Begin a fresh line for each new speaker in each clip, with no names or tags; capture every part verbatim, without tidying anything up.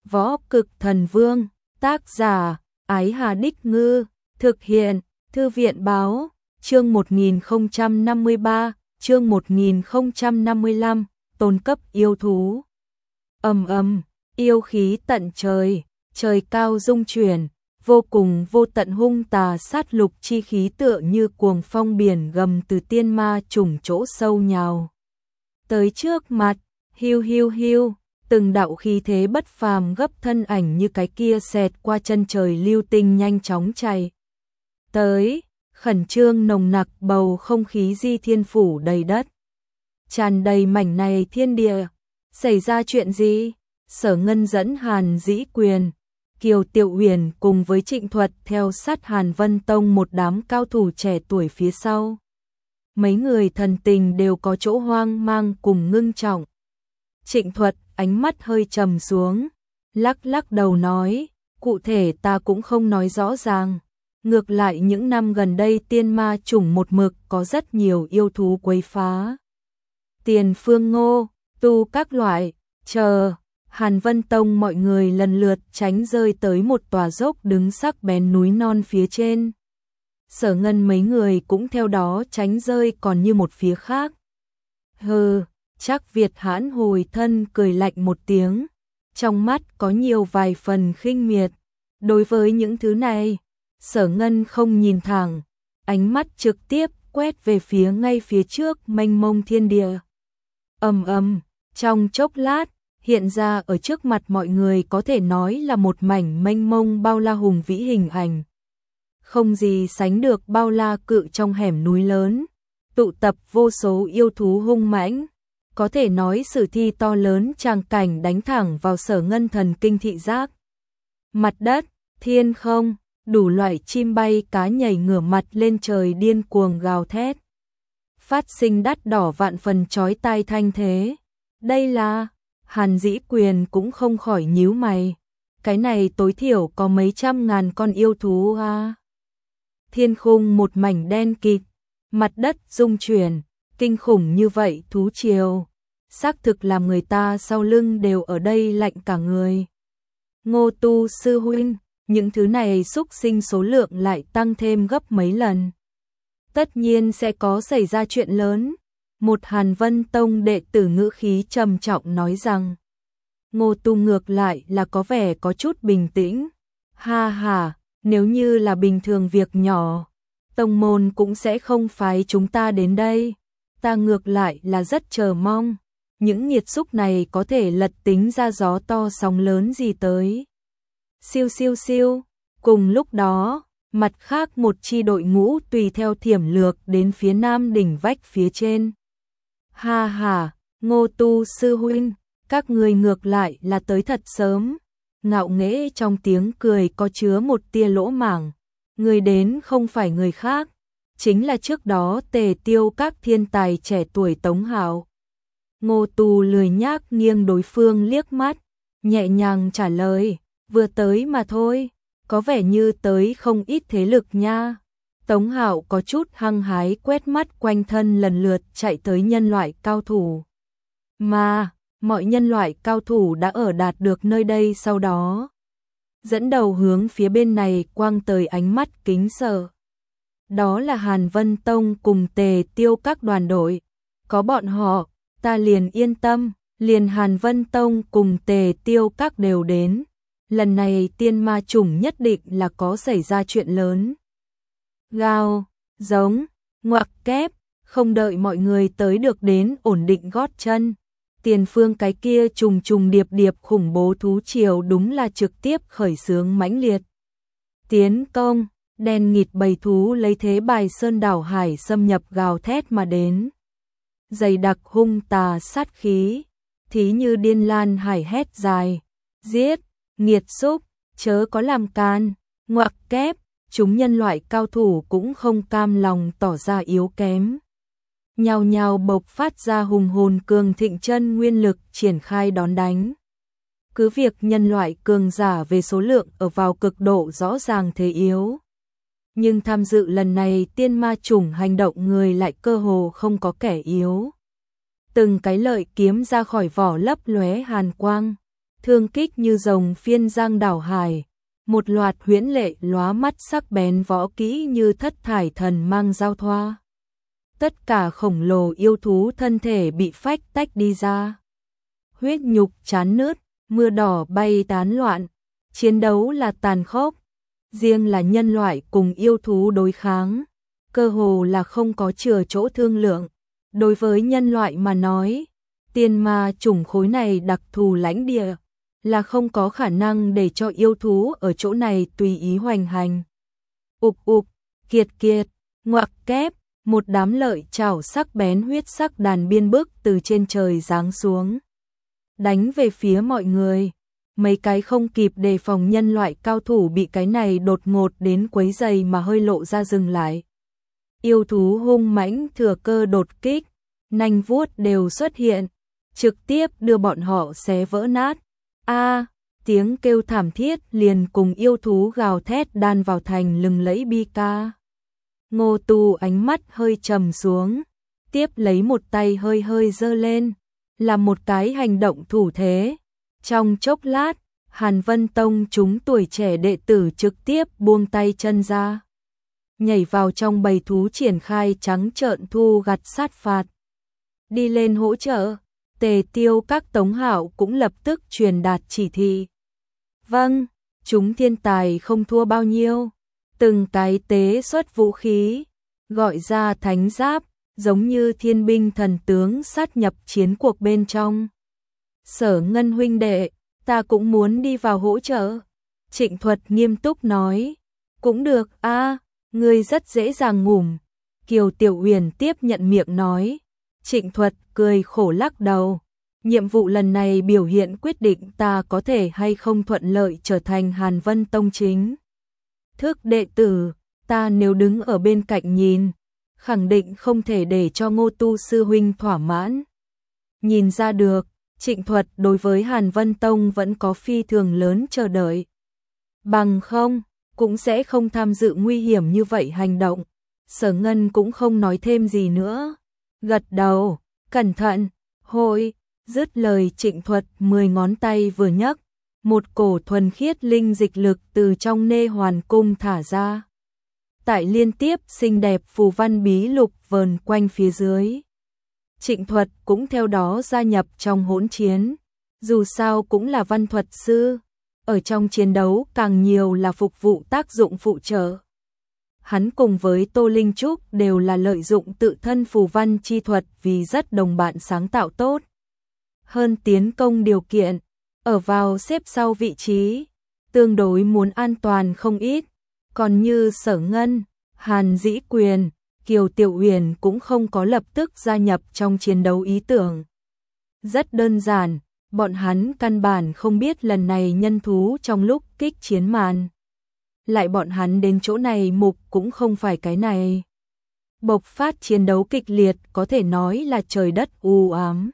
Võ Cực Thần Vương, tác giả, Ái Hà Đích Ngư, thực hiện, Thư viện Báo, chương một nghìn không trăm năm mươi ba, chương một nghìn không trăm năm mươi lăm, tôn cấp yêu thú. Ầm ầm, yêu khí tận trời, trời cao rung chuyển, vô cùng vô tận hung tà sát lục chi khí tựa như cuồng phong biển gầm từ tiên ma trùng chỗ sâu nhào tới trước mặt, hiu hiu hiu, từng đạo khí thế bất phàm gấp thân ảnh như cái kia xẹt qua chân trời lưu tinh nhanh chóng chạy tới, khẩn trương nồng nặc bầu không khí di thiên phủ đầy đất, tràn đầy mảnh này thiên địa. Xảy ra chuyện gì? Sở Ngân dẫn Hàn Dĩ Quyền, Kiều Tiểu Uyển cùng với Trịnh Thuật theo sát Hàn Vân Tông một đám cao thủ trẻ tuổi phía sau. Mấy người thần tình đều có chỗ hoang mang cùng ngưng trọng. Trịnh Thuật ánh mắt hơi trầm xuống, lắc lắc đầu nói, cụ thể ta cũng không nói rõ ràng. Ngược lại những năm gần đây tiên ma chủng một mực có rất nhiều yêu thú quấy phá. Tiền Phương Ngô, tu các loại, chờ, Hàn Vân Tông mọi người lần lượt tránh rơi tới một tòa dốc đứng sắc bén núi non phía trên. Sở Ngân mấy người cũng theo đó tránh rơi còn như một phía khác. Hừ, chắc Việt hãn hồi thân cười lạnh một tiếng, trong mắt có nhiều vài phần khinh miệt. Đối với những thứ này, Sở Ngân không nhìn thẳng, ánh mắt trực tiếp quét về phía ngay phía trước mênh mông thiên địa. Ầm ầm, trong chốc lát, hiện ra ở trước mặt mọi người có thể nói là một mảnh mênh mông bao la hùng vĩ hình ảnh. Không gì sánh được bao la cự trong hẻm núi lớn, tụ tập vô số yêu thú hung mãnh, có thể nói sử thi to lớn tràng cảnh đánh thẳng vào Sở Ngân thần kinh thị giác. Mặt đất, thiên không, đủ loại chim bay cá nhảy ngửa mặt lên trời điên cuồng gào thét. Phát sinh đắt đỏ vạn phần chói tai thanh thế. Đây là, Hàn Dĩ Quyền cũng không khỏi nhíu mày. Cái này tối thiểu có mấy trăm ngàn con yêu thú à. Thiên khung một mảnh đen kịt, mặt đất rung chuyển, kinh khủng như vậy thú triều. Xác thực làm người ta sau lưng đều ở đây lạnh cả người. Ngô Tu sư huynh, những thứ này xúc sinh số lượng lại tăng thêm gấp mấy lần. Tất nhiên sẽ có xảy ra chuyện lớn. Một Hàn Vân Tông đệ tử ngữ khí trầm trọng nói rằng. Ngô Tu ngược lại là có vẻ có chút bình tĩnh. Ha ha, nếu như là bình thường việc nhỏ, tông môn cũng sẽ không phái chúng ta đến đây. Ta ngược lại là rất chờ mong, những nghiệt xúc này có thể lật tính ra gió to sóng lớn gì tới. Siêu siêu siêu, cùng lúc đó, mặt khác một chi đội ngũ tùy theo thiểm lược đến phía nam đỉnh vách phía trên. Ha ha, Ngô Tu sư huynh, các người ngược lại là tới thật sớm. Ngạo nghễ trong tiếng cười có chứa một tia lỗ mảng. Người đến không phải người khác, chính là trước đó Tề Tiêu các thiên tài trẻ tuổi Tống Hạo. Ngô Tu lười nhác nghiêng đối phương liếc mắt, nhẹ nhàng trả lời, vừa tới mà thôi, có vẻ như tới không ít thế lực nha. Tống Hạo có chút hăng hái quét mắt quanh thân lần lượt chạy tới nhân loại cao thủ. Mà, mọi nhân loại cao thủ đã ở đạt được nơi đây sau đó. Dẫn đầu hướng phía bên này quang tới ánh mắt kính sợ. Đó là Hàn Vân Tông cùng Tề Tiêu các đoàn đội. Có bọn họ, ta liền yên tâm, liền Hàn Vân Tông cùng Tề Tiêu các đều đến. Lần này tiên ma chủng nhất định là có xảy ra chuyện lớn. Gào, giống, ngoặc kép, không đợi mọi người tới được đến ổn định gót chân. Tiền phương cái kia trùng trùng điệp điệp khủng bố thú triều đúng là trực tiếp khởi xướng mãnh liệt. Tiến công, đen nghịt bầy thú lấy thế bài sơn đảo hải xâm nhập gào thét mà đến. Dày đặc hung tà sát khí, thí như điên lan hải hét dài, giết, nghiệt xúc, chớ có làm can, ngoặc kép, chúng nhân loại cao thủ cũng không cam lòng tỏ ra yếu kém. Nhào nhào bộc phát ra hùng hồn cường thịnh chân nguyên lực triển khai đón đánh. Cứ việc nhân loại cường giả về số lượng ở vào cực độ rõ ràng thế yếu. Nhưng tham dự lần này tiên ma chủng hành động người lại cơ hồ không có kẻ yếu. Từng cái lợi kiếm ra khỏi vỏ lấp lóe hàn quang. thương kích như rồng phiên giang đảo hải, một loạt huyễn lệ lóa mắt sắc bén võ kỹ như thất thải thần mang giao thoa. Tất cả khổng lồ yêu thú thân thể bị phách tách đi ra. Huyết nhục chán nứt, mưa đỏ bay tán loạn, chiến đấu là tàn khốc. Riêng là nhân loại cùng yêu thú đối kháng, cơ hồ là không có chừa chỗ thương lượng. Đối với nhân loại mà nói, tiên ma chủng khối này đặc thù lãnh địa, là không có khả năng để cho yêu thú ở chỗ này tùy ý hoành hành. Ục ục, kiệt kiệt, ngoặc kép, một đám lợi chảo sắc bén huyết sắc đàn biên bức từ trên trời giáng xuống, đánh về phía mọi người. Mấy cái không kịp đề phòng nhân loại cao thủ bị cái này đột ngột đến quấy giày mà hơi lộ ra dừng lại. Yêu thú hung mãnh thừa cơ đột kích, nanh vuốt đều xuất hiện, trực tiếp đưa bọn họ xé vỡ nát. A, tiếng kêu thảm thiết liền cùng yêu thú gào thét đan vào thành lừng lẫy bi ca. Ngô Tu ánh mắt hơi trầm xuống, tiếp lấy một tay hơi hơi giơ lên, làm một cái hành động thủ thế. Trong chốc lát, Hàn Vân Tông chúng tuổi trẻ đệ tử trực tiếp buông tay chân ra, nhảy vào trong bầy thú triển khai trắng trợn thu gặt sát phạt. Đi lên hỗ trợ, Tề Tiêu các Tống Hạo cũng lập tức truyền đạt chỉ thị. Vâng, chúng thiên tài không thua bao nhiêu, từng cái tế xuất vũ khí, gọi ra thánh giáp, giống như thiên binh thần tướng sát nhập chiến cuộc bên trong. Sở Ngân huynh đệ, ta cũng muốn đi vào hỗ trợ. Trịnh Thuật nghiêm túc nói. Cũng được, a, ngươi rất dễ dàng ngủm. Kiều Tiểu Uyển tiếp nhận miệng nói. Trịnh Thuật cười khổ lắc đầu. Nhiệm vụ lần này biểu hiện quyết định ta có thể hay không thuận lợi trở thành Hàn Vân Tông chính thức đệ tử. Ta nếu đứng ở bên cạnh nhìn, khẳng định không thể để cho Ngô Tu sư huynh thỏa mãn. Nhìn ra được, Trịnh Thuật đối với Hàn Vân Tông vẫn có phi thường lớn chờ đợi. Bằng không, cũng sẽ không tham dự nguy hiểm như vậy hành động. Sở Ngân cũng không nói thêm gì nữa. Gật đầu, cẩn thận, hội, dứt lời Trịnh Thuật mười ngón tay vừa nhấc, một cổ thuần khiết linh dịch lực từ trong nê hoàn cung thả ra. Tại liên tiếp xinh đẹp phù văn bí lục vờn quanh phía dưới. Trịnh Thuật cũng theo đó gia nhập trong hỗn chiến, dù sao cũng là văn thuật sư, ở trong chiến đấu càng nhiều là phục vụ tác dụng phụ trợ. Hắn cùng với Tô Linh Trúc đều là lợi dụng tự thân phù văn chi thuật vì rất đồng bạn sáng tạo tốt. Hơn tiến công điều kiện, ở vào xếp sau vị trí, tương đối muốn an toàn không ít, còn như Sở Ngân, Hàn Dĩ Quyền, Kiều Tiểu Uyển cũng không có lập tức gia nhập trong chiến đấu ý tưởng. Rất đơn giản, bọn hắn căn bản không biết lần này nhân thú trong lúc kích chiến màn. Lại bọn hắn đến chỗ này mục cũng không phải cái này. Bộc phát chiến đấu kịch liệt có thể nói là trời đất u ám.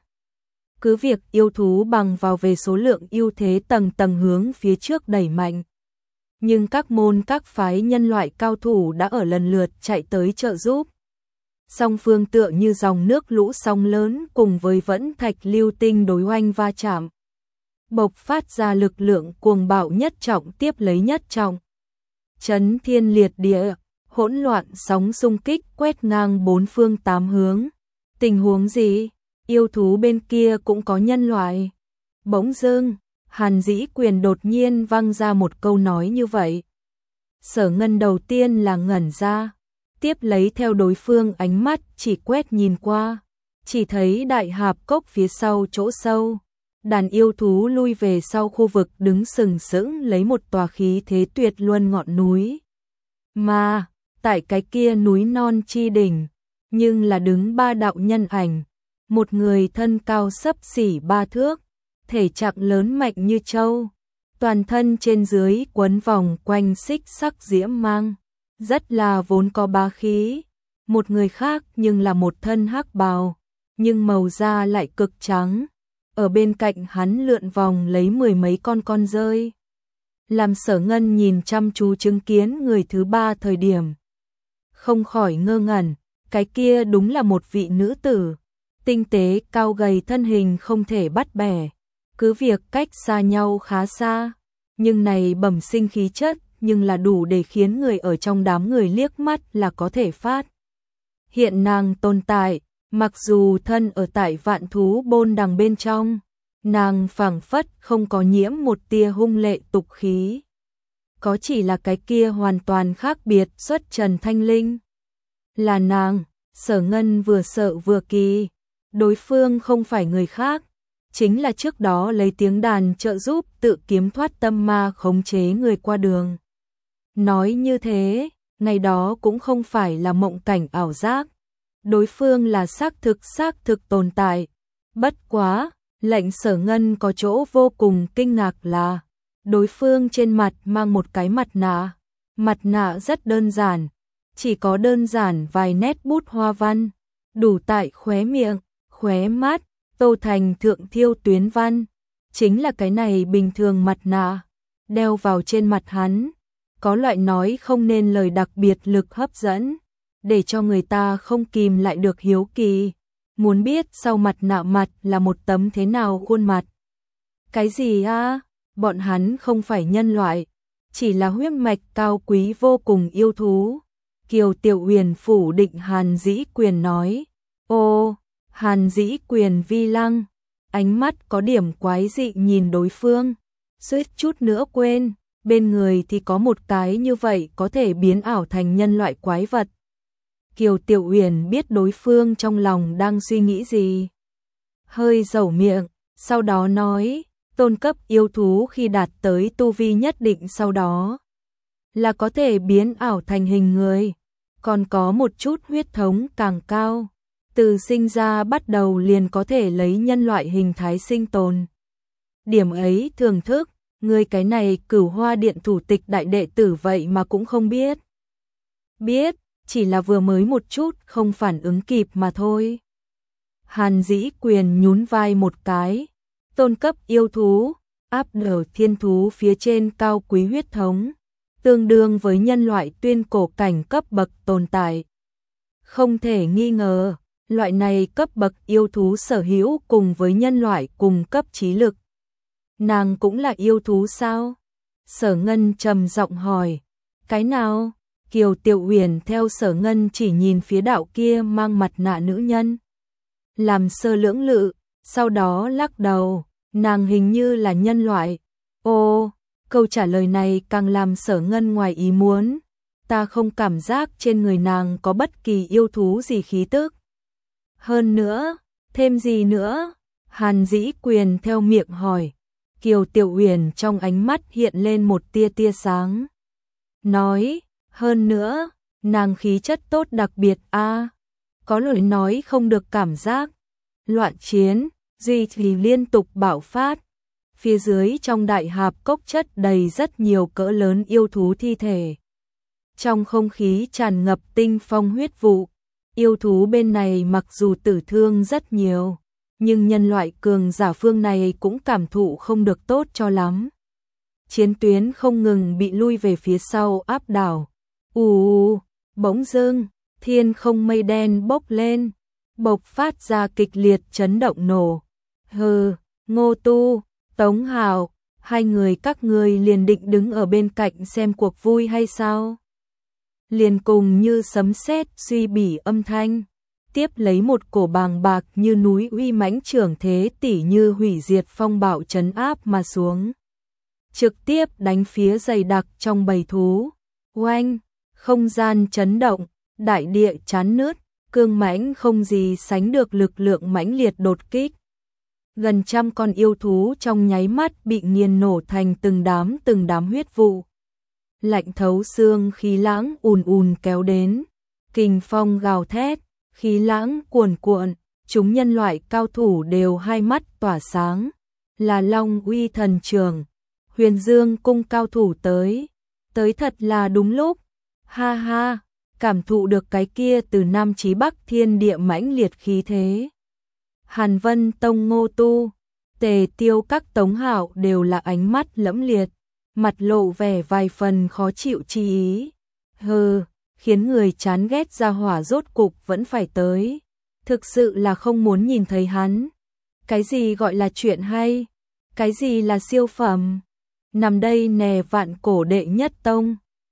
Cứ việc yêu thú bằng vào về số lượng ưu thế tầng tầng hướng phía trước đẩy mạnh. Nhưng các môn các phái nhân loại cao thủ đã ở lần lượt chạy tới trợ giúp. Song phương tựa như dòng nước lũ sóng lớn cùng với vẫn thạch lưu tinh đối oanh va chạm. Bộc phát ra lực lượng cuồng bạo nhất trọng tiếp lấy nhất trọng. Chấn thiên liệt địa, hỗn loạn sóng xung kích quét ngang bốn phương tám hướng. Tình huống gì? Yêu thú bên kia cũng có nhân loại. Bỗng dưng, Hàn Dĩ Quyền đột nhiên văng ra một câu nói như vậy. Sở Ngân đầu tiên là ngẩn ra, tiếp lấy theo đối phương ánh mắt chỉ quét nhìn qua, chỉ thấy đại hạp cốc phía sau chỗ sâu, đàn yêu thú lui về sau khu vực đứng sừng sững lấy một tòa khí thế tuyệt luân ngọn núi. Mà, tại cái kia núi non chi đỉnh, nhưng là đứng ba đạo nhân ảnh, một người thân cao xấp xỉ ba thước, thể trạng lớn mạnh như trâu, toàn thân trên dưới quấn vòng quanh xích sắc diễm mang, rất là vốn có bá khí. Một người khác nhưng là một thân hắc bào, nhưng màu da lại cực trắng, ở bên cạnh hắn lượn vòng lấy mười mấy con con rơi. Làm Sở Ngân nhìn chăm chú chứng kiến người thứ ba thời điểm, không khỏi ngơ ngẩn, cái kia đúng là một vị nữ tử, tinh tế cao gầy thân hình không thể bắt bẻ, cứ việc cách xa nhau khá xa, nhưng này bẩm sinh khí chất, nhưng là đủ để khiến người ở trong đám người liếc mắt là có thể phát. Hiện nàng tồn tại, mặc dù thân ở tại vạn thú bôn đằng bên trong, nàng phảng phất không có nhiễm một tia hung lệ tục khí. Có chỉ là cái kia hoàn toàn khác biệt xuất trần thanh linh. Là nàng, Sở Ngân vừa sợ vừa kỳ, đối phương không phải người khác, chính là trước đó lấy tiếng đàn trợ giúp tự kiếm thoát tâm ma khống chế người qua đường. Nói như thế, ngày đó cũng không phải là mộng cảnh ảo giác, đối phương là xác thực xác thực tồn tại. Bất quá, lệnh Sở Ngân có chỗ vô cùng kinh ngạc là đối phương trên mặt mang một cái mặt nạ. Mặt nạ rất đơn giản, chỉ có đơn giản vài nét bút hoa văn, đủ tại khóe miệng, khóe mắt, tô thành thượng thiêu tuyến văn. Chính là cái này bình thường mặt nạ, đeo vào trên mặt hắn, có loại nói không nên lời đặc biệt lực hấp dẫn, để cho người ta không kìm lại được hiếu kỳ, muốn biết sau mặt nạ mặt là một tấm thế nào khuôn mặt. Cái gì a? Bọn hắn không phải nhân loại, chỉ là huyết mạch cao quý vô cùng yêu thú. Kiều Tiểu Huyền phủ định Hàn Dĩ Quyền nói. Ô, Hàn Dĩ Quyền vi lăng, ánh mắt có điểm quái dị nhìn đối phương, suýt chút nữa quên, bên người thì có một cái như vậy có thể biến ảo thành nhân loại quái vật. Kiều Tiểu Huyền biết đối phương trong lòng đang suy nghĩ gì, hơi dẩu miệng, sau đó nói, tôn cấp yêu thú khi đạt tới tu vi nhất định sau đó là có thể biến ảo thành hình người, còn có một chút huyết thống càng cao, từ sinh ra bắt đầu liền có thể lấy nhân loại hình thái sinh tồn. Điểm ấy thưởng thức, người cái này Cửu Hoa Điện thủ tịch đại đệ tử vậy mà cũng không biết. Biết, chỉ là vừa mới một chút không phản ứng kịp mà thôi. Hàn Dĩ Quyền nhún vai một cái, tôn cấp yêu thú, áp đảo thiên thú phía trên cao quý huyết thống, tương đương với nhân loại tuyên cổ cảnh cấp bậc tồn tại. Không thể nghi ngờ, loại này cấp bậc yêu thú sở hữu cùng với nhân loại cùng cấp trí lực. Nàng cũng là yêu thú sao? Sở Ngân trầm giọng hỏi. Cái nào? Kiều Tiểu Huyền theo Sở Ngân chỉ nhìn phía đạo kia mang mặt nạ nữ nhân. Làm sơ lưỡng lự, sau đó lắc đầu, nàng hình như là nhân loại. Ô, câu trả lời này càng làm Sở Ngân ngoài ý muốn. Ta không cảm giác trên người nàng có bất kỳ yêu thú gì khí tức. Hơn nữa, thêm gì nữa? Hàn Dĩ Quyền theo miệng hỏi. Kiều Tiểu Huyền trong ánh mắt hiện lên một tia tia sáng. Nói, hơn nữa, nàng khí chất tốt đặc biệt a, à, có lời nói không được cảm giác. Loạn chiến, duy trì liên tục bạo phát. Phía dưới trong đại hạp cốc chất đầy rất nhiều cỡ lớn yêu thú thi thể. Trong không khí tràn ngập tinh phong huyết vụ, yêu thú bên này mặc dù tử thương rất nhiều, nhưng nhân loại cường giả phương này cũng cảm thụ không được tốt cho lắm. Chiến tuyến không ngừng bị lui về phía sau áp đảo. Ù, bỗng dưng, thiên không mây đen bốc lên, bộc phát ra kịch liệt chấn động nổ. Hừ, Ngô Tu, Tống Hào, hai người các ngươi liền định đứng ở bên cạnh xem cuộc vui hay sao? Liền cùng như sấm sét suy bỉ âm thanh, tiếp lấy một cổ bàng bạc như núi uy mãnh trưởng thế tỉ như hủy diệt phong bạo trấn áp mà xuống. Trực tiếp đánh phía dày đặc trong bầy thú. Oanh, không gian chấn động, đại địa chán nứt, cương mãnh không gì sánh được lực lượng mãnh liệt đột kích. Gần trăm con yêu thú trong nháy mắt bị nghiền nổ thành từng đám từng đám huyết vụ. Lạnh thấu xương khí lãng ùn ùn kéo đến, kình phong gào thét, khí lãng cuồn cuộn, chúng nhân loại cao thủ đều hai mắt tỏa sáng, là Long Uy thần trường, Huyền Dương cung cao thủ tới, tới thật là đúng lúc. Ha ha, cảm thụ được cái kia từ Nam chí Bắc thiên địa mãnh liệt khí thế. Hàn Vân Tông Ngô Tu, Tề Tiêu các Tống Hạo đều là ánh mắt lẫm liệt, mặt lộ vẻ vài phần khó chịu chi ý. Hừ, khiến người chán ghét ra hỏa rốt cục vẫn phải tới. Thực sự là không muốn nhìn thấy hắn. Cái gì gọi là chuyện hay? Cái gì là siêu phẩm? Nằm đây nè vạn cổ đệ nhất tông.